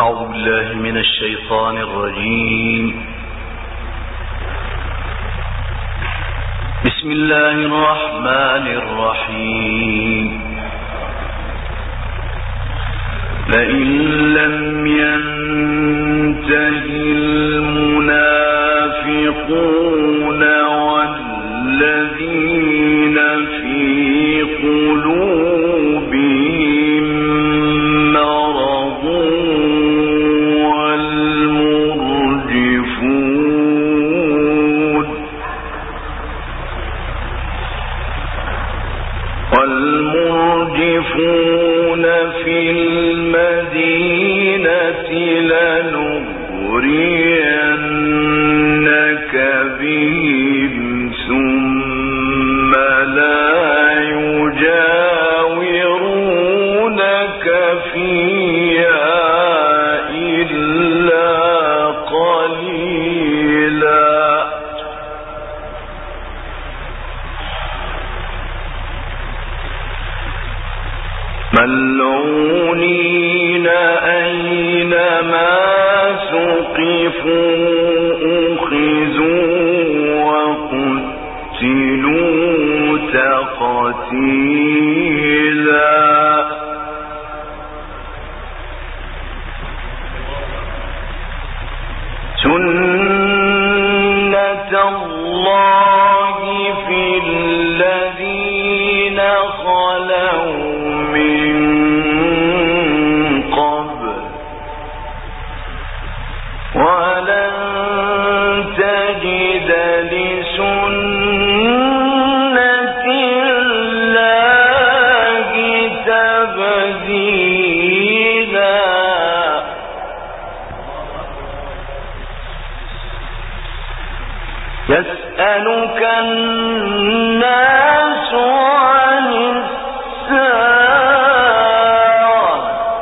أعوذ بالله من الشيطان الرجيم. بسم الله الرحمن الرحيم. لئن لم ينتهي المنافقون والذين في قلوبهم مرض والمرجفون في المدينة لنغرينك بهم ثم لا يجاورونك فيها إلا قليلا. ملعونين أينما ثقفوا أخذوا وقتلوا تقتيلا. سنة الله في الذين خلوا من قبل ولن تجد لسنة الله تبديلا. يسألك الناس عن الساعة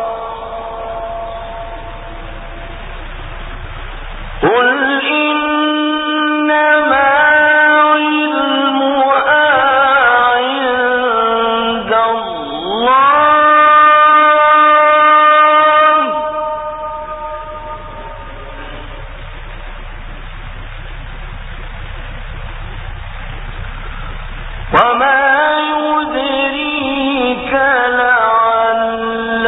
قل إنما علمها عند الله وما يدريك لعل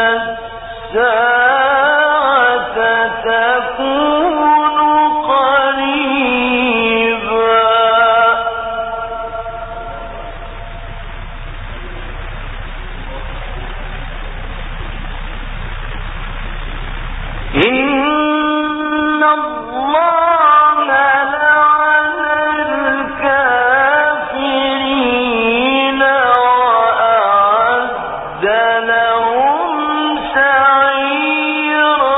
الساعة تكون قريبا. إن الله لعن الكافرين وأعد لهم سعيرا.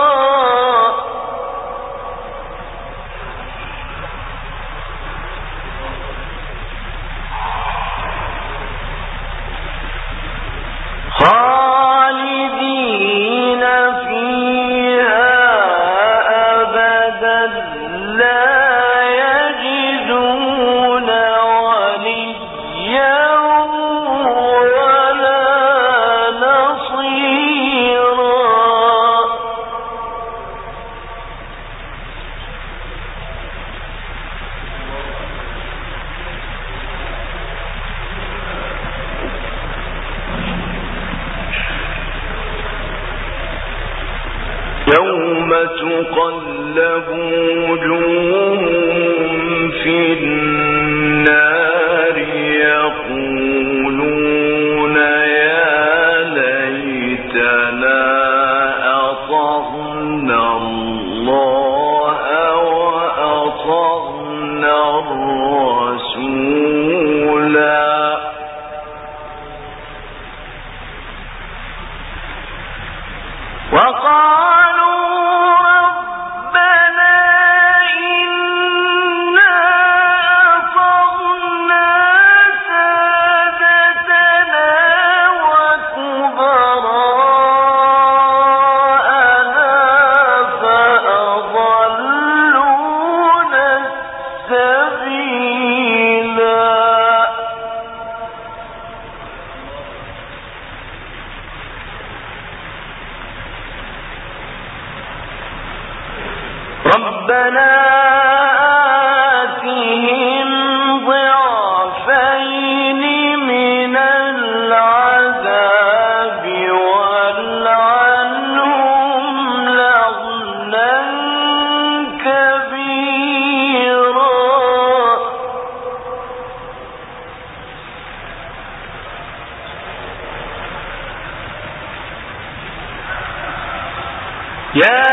خالدين فيها أبدا لا يجدون وليا ولا نصيرا. يوم تقلب وجوههم في النار يقولون يا ليتنا أطعنا الله وأطعنا الرسولا. وقالوا ربنا إنا ربنا آتهم ضعفين من العذاب والعنهم لعنا كبيرا. يا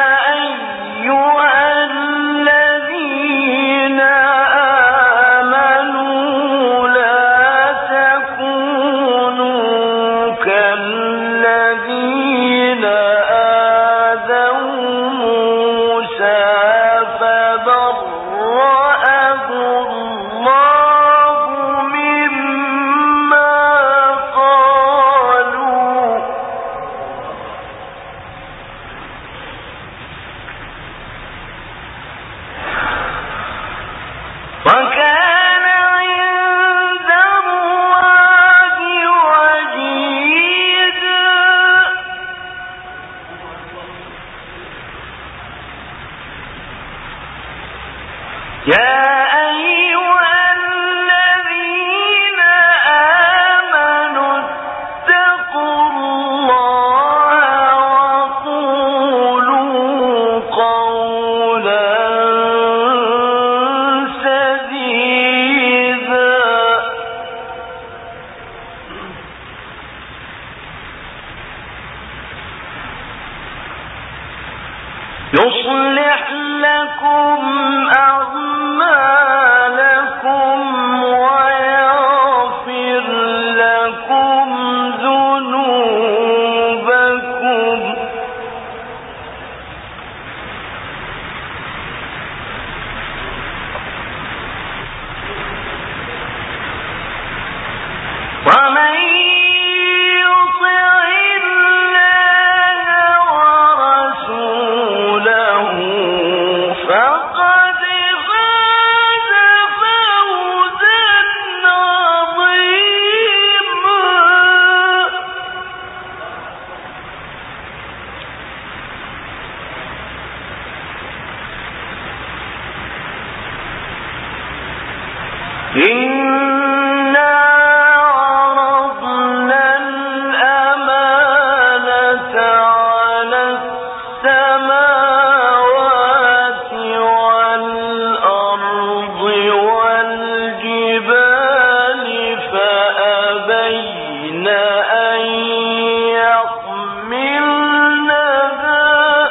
يصلح لكم أعمالكم ويغفر لكم ذنوبكم ومن إنا عرضنا الأمانة على السماوات والأرض والجبال فأبين أن يحملنها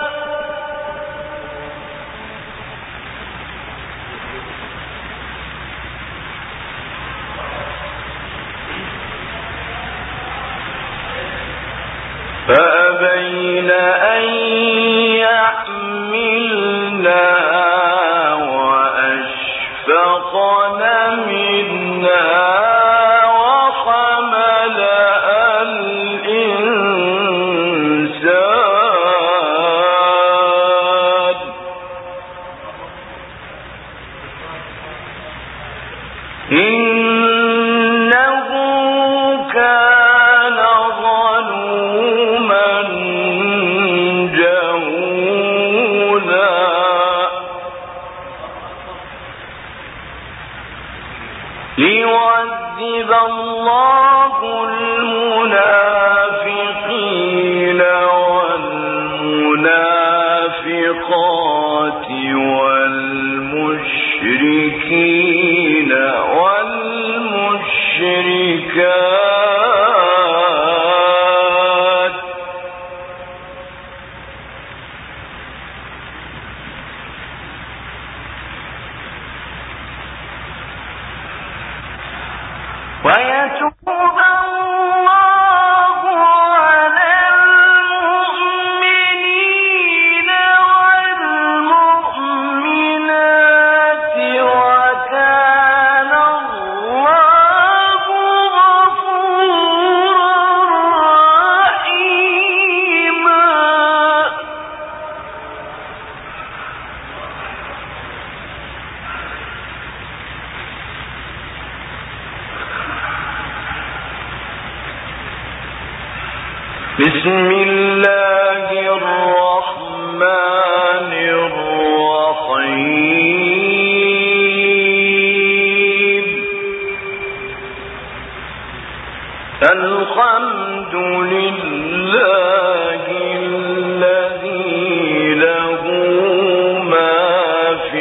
وأشفقن منها وحملها الإنسان إنه كان ظلوما جهولا ليعذب الله المنافقين والمنافقات والمشركين والمشركات ويتوب الله على المؤمنين والمؤمنات وكان الله غفورا رحيما. بسم الله الرحمن الرحيم الحمد لله الذي له ما في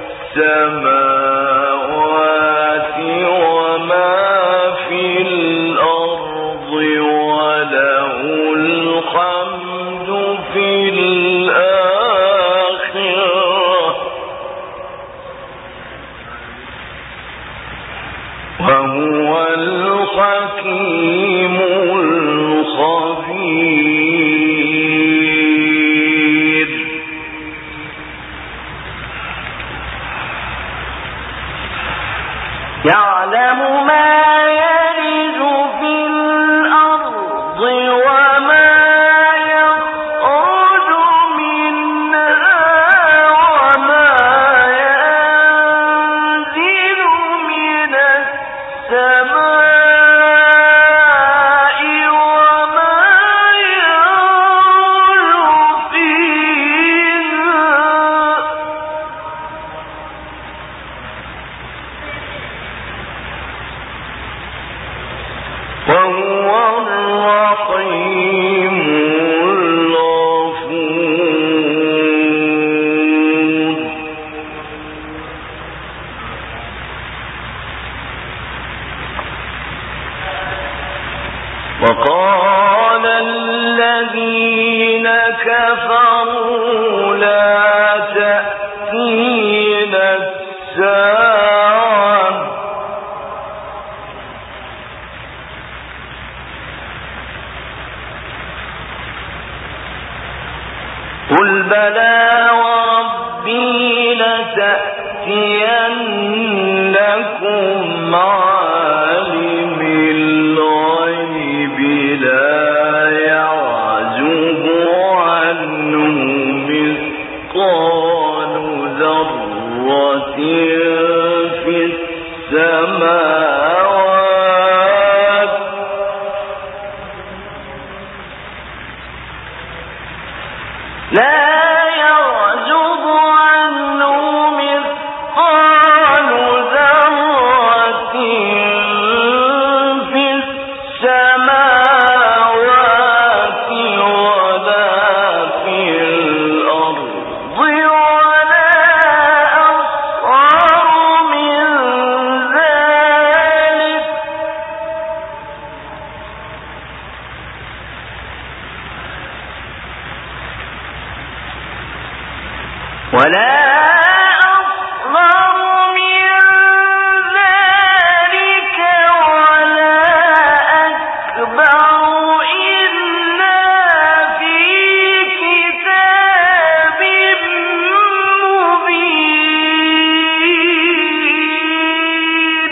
السماوات وما في الأرض وله الحمد في الآخرة وهو الحكيم الخبير. يعلم ما يلج في الأرض وما يخرج منها وما ينزل من السماء وما يعرج فيها وهو الرحيم الغفور. وقال الذين كفروا لا تأتينا الساعة قل بلى وربي لتأتينكم عالم الغيب لا يعزب عنه مثقال ذرة في السماوات لا يعزب عنه مثقال ذرة في السماوات ولا في الأرض ولا أصغر من ذلك ولا أصغر من ذلك ولا أكبر إلا في كتاب مبين.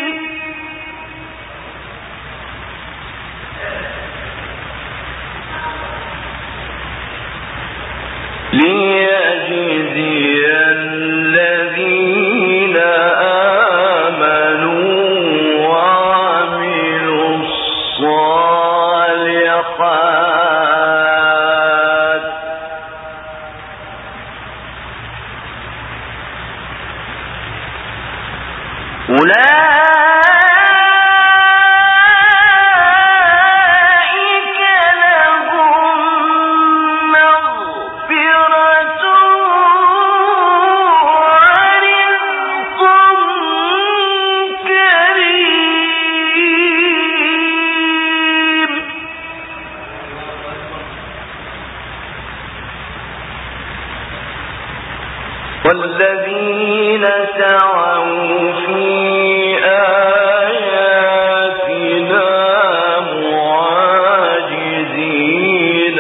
ليجزي الذين آمنوا وعملوا الصالحات أولئك لهم مغفرة ورزق كريم. والذين سعوا في آياتنا معاجزين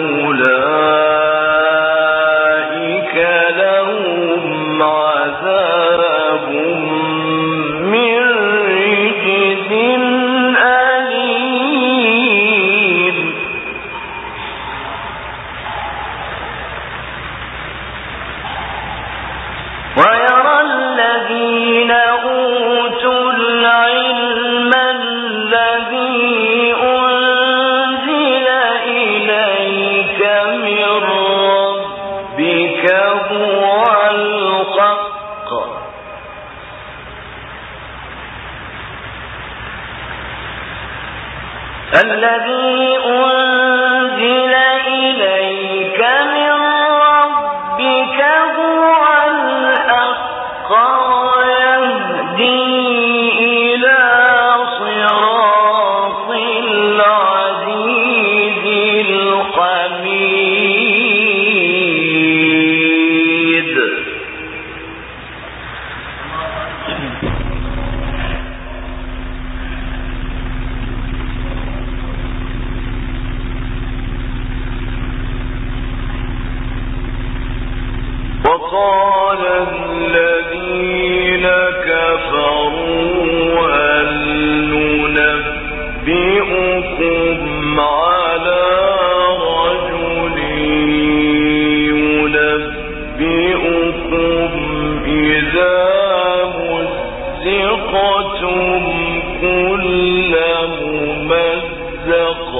أولئك لهم عذاب من رجز أليم. ويرى الذين أوتوا العلم الذي أنزل إليك من ربك هو الحق الذي أنزل إليك من ربك هو الحق ويهدي إلى صراط العزيز الحميد. وقال الذين كفروا هل ننبئكم على رجل ينبئكم إذا مزقتم كل ممزق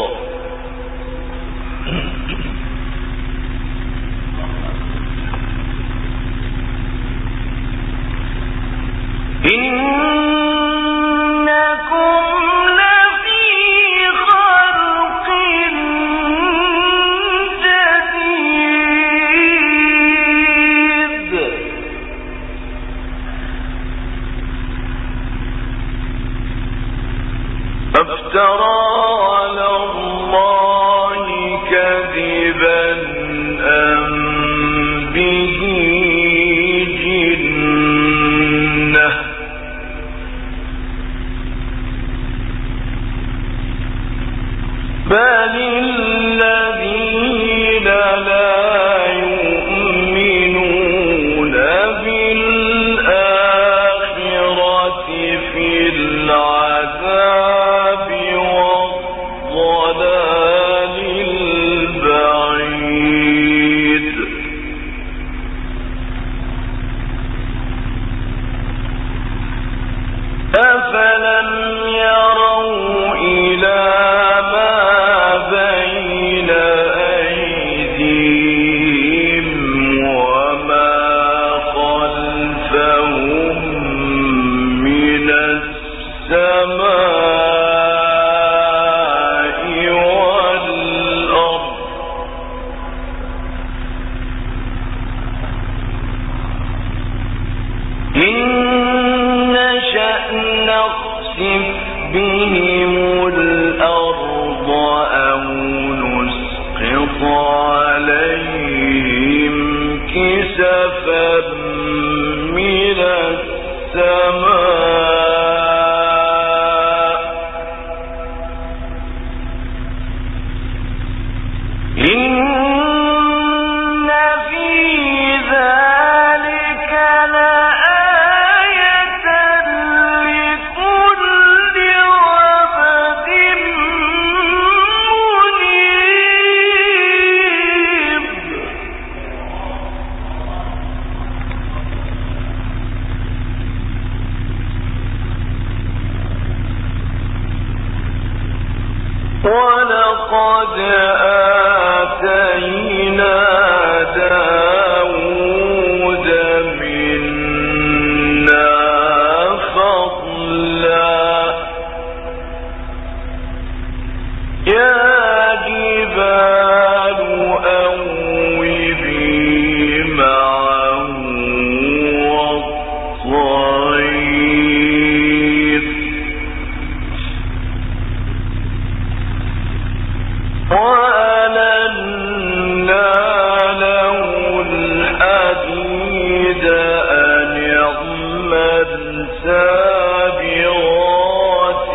إنكم لفي خلق جديد. أفترى على الله كذبا أم به جنة بل الذين لا يؤمنون بالآخرة في العذاب والضلال البعيد. أفلم يروا إلى بين أيديهم وما خلفهم من السماء والأرض إن نشأ نخسف بهم الأرض أو نسقط عليهم كسفا من السماء إن في ذلك لآية لكل عبد منيب. ولقد آتينا داود منا فضلا يا جبال أوبي معه والطير وألنا له الحديد أن يعمل سابغات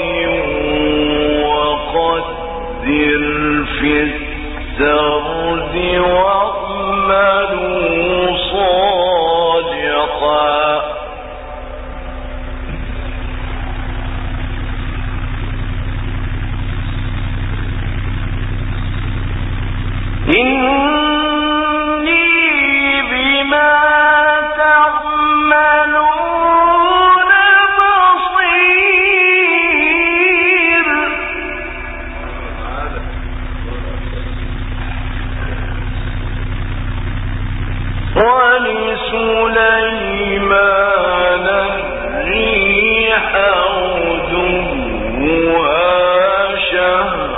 وقدر في السرد واعملوا صالحا إني بما تعملون بصير. ولسليمان الريح غدوها شهر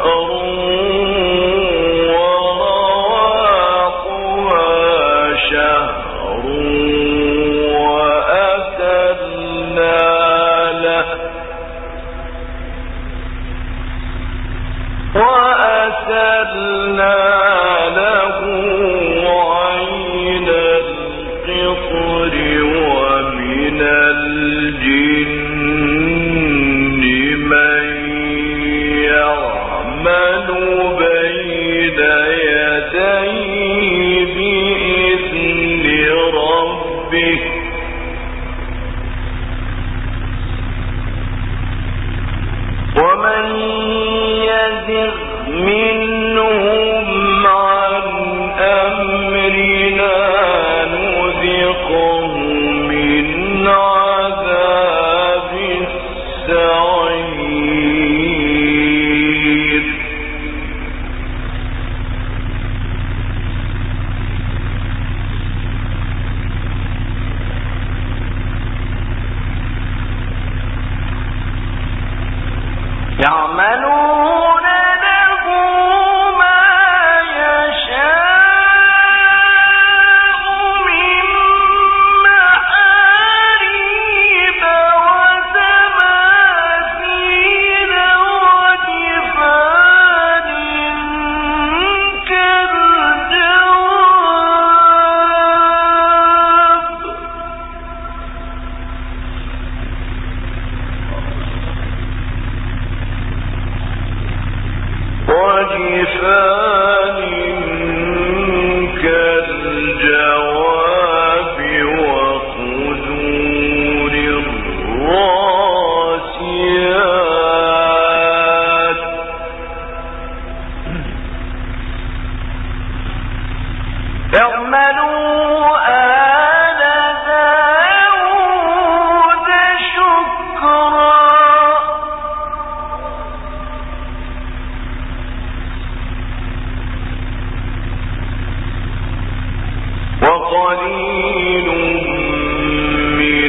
وقليل من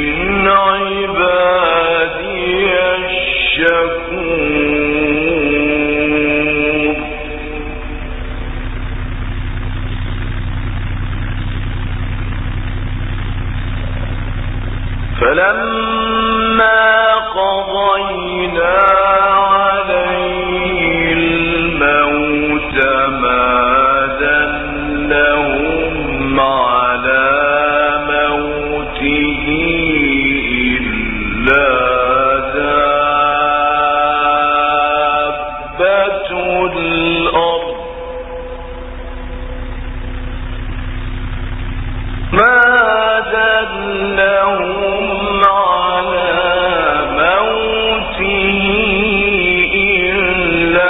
عبادي الشكور فلما قضينا عليه الموت ما دلهم على موته إلا دابة الأرض ما دلهم على موته إلا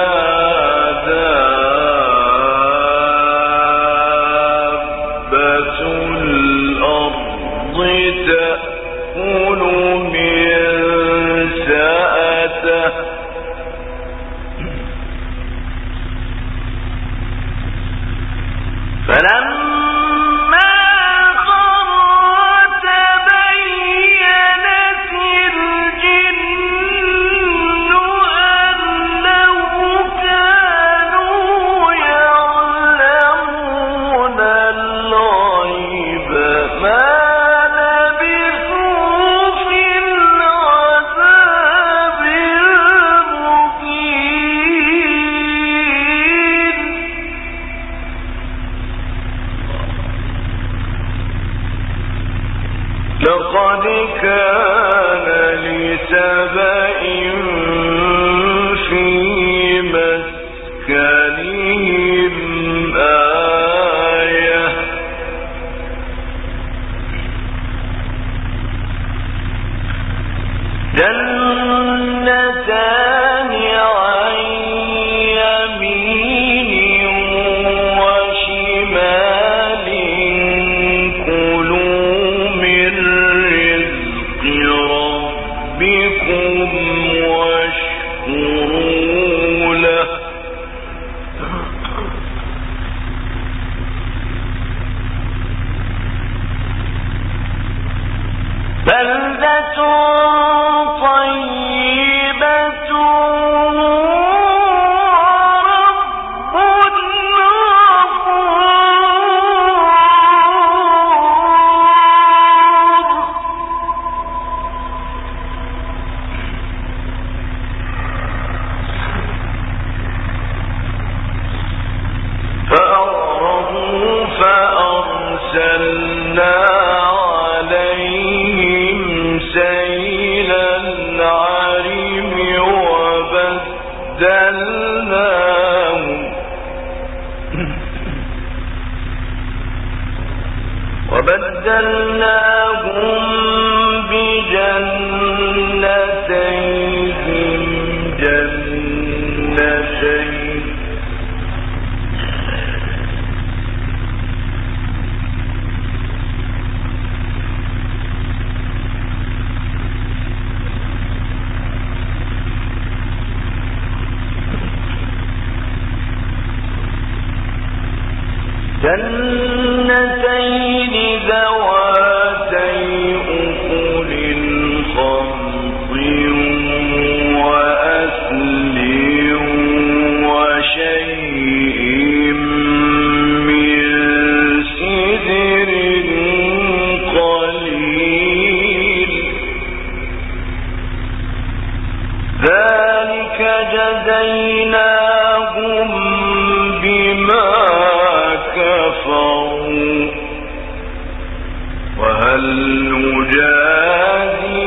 دابة الأرض تأكل من سأته فلما خر تبينت الجن أن لو كانوا يعلمون الغيب ما لبثوا في العذاب المهين لقد كان لسبإ في مسكنهم آية جنتان عن يمين وشمال كلوا من رزق ربكم واشكروا له بلدة طيبة ورب غفور فأعرضوا فأرسلنا عليهم سيل العرم وبدلناهم بجنتيهم جنتين ذواتي أكل خمط وأثل وشيء من سدر قليل ذلك جزيناهم بما كفروا وهل نجازي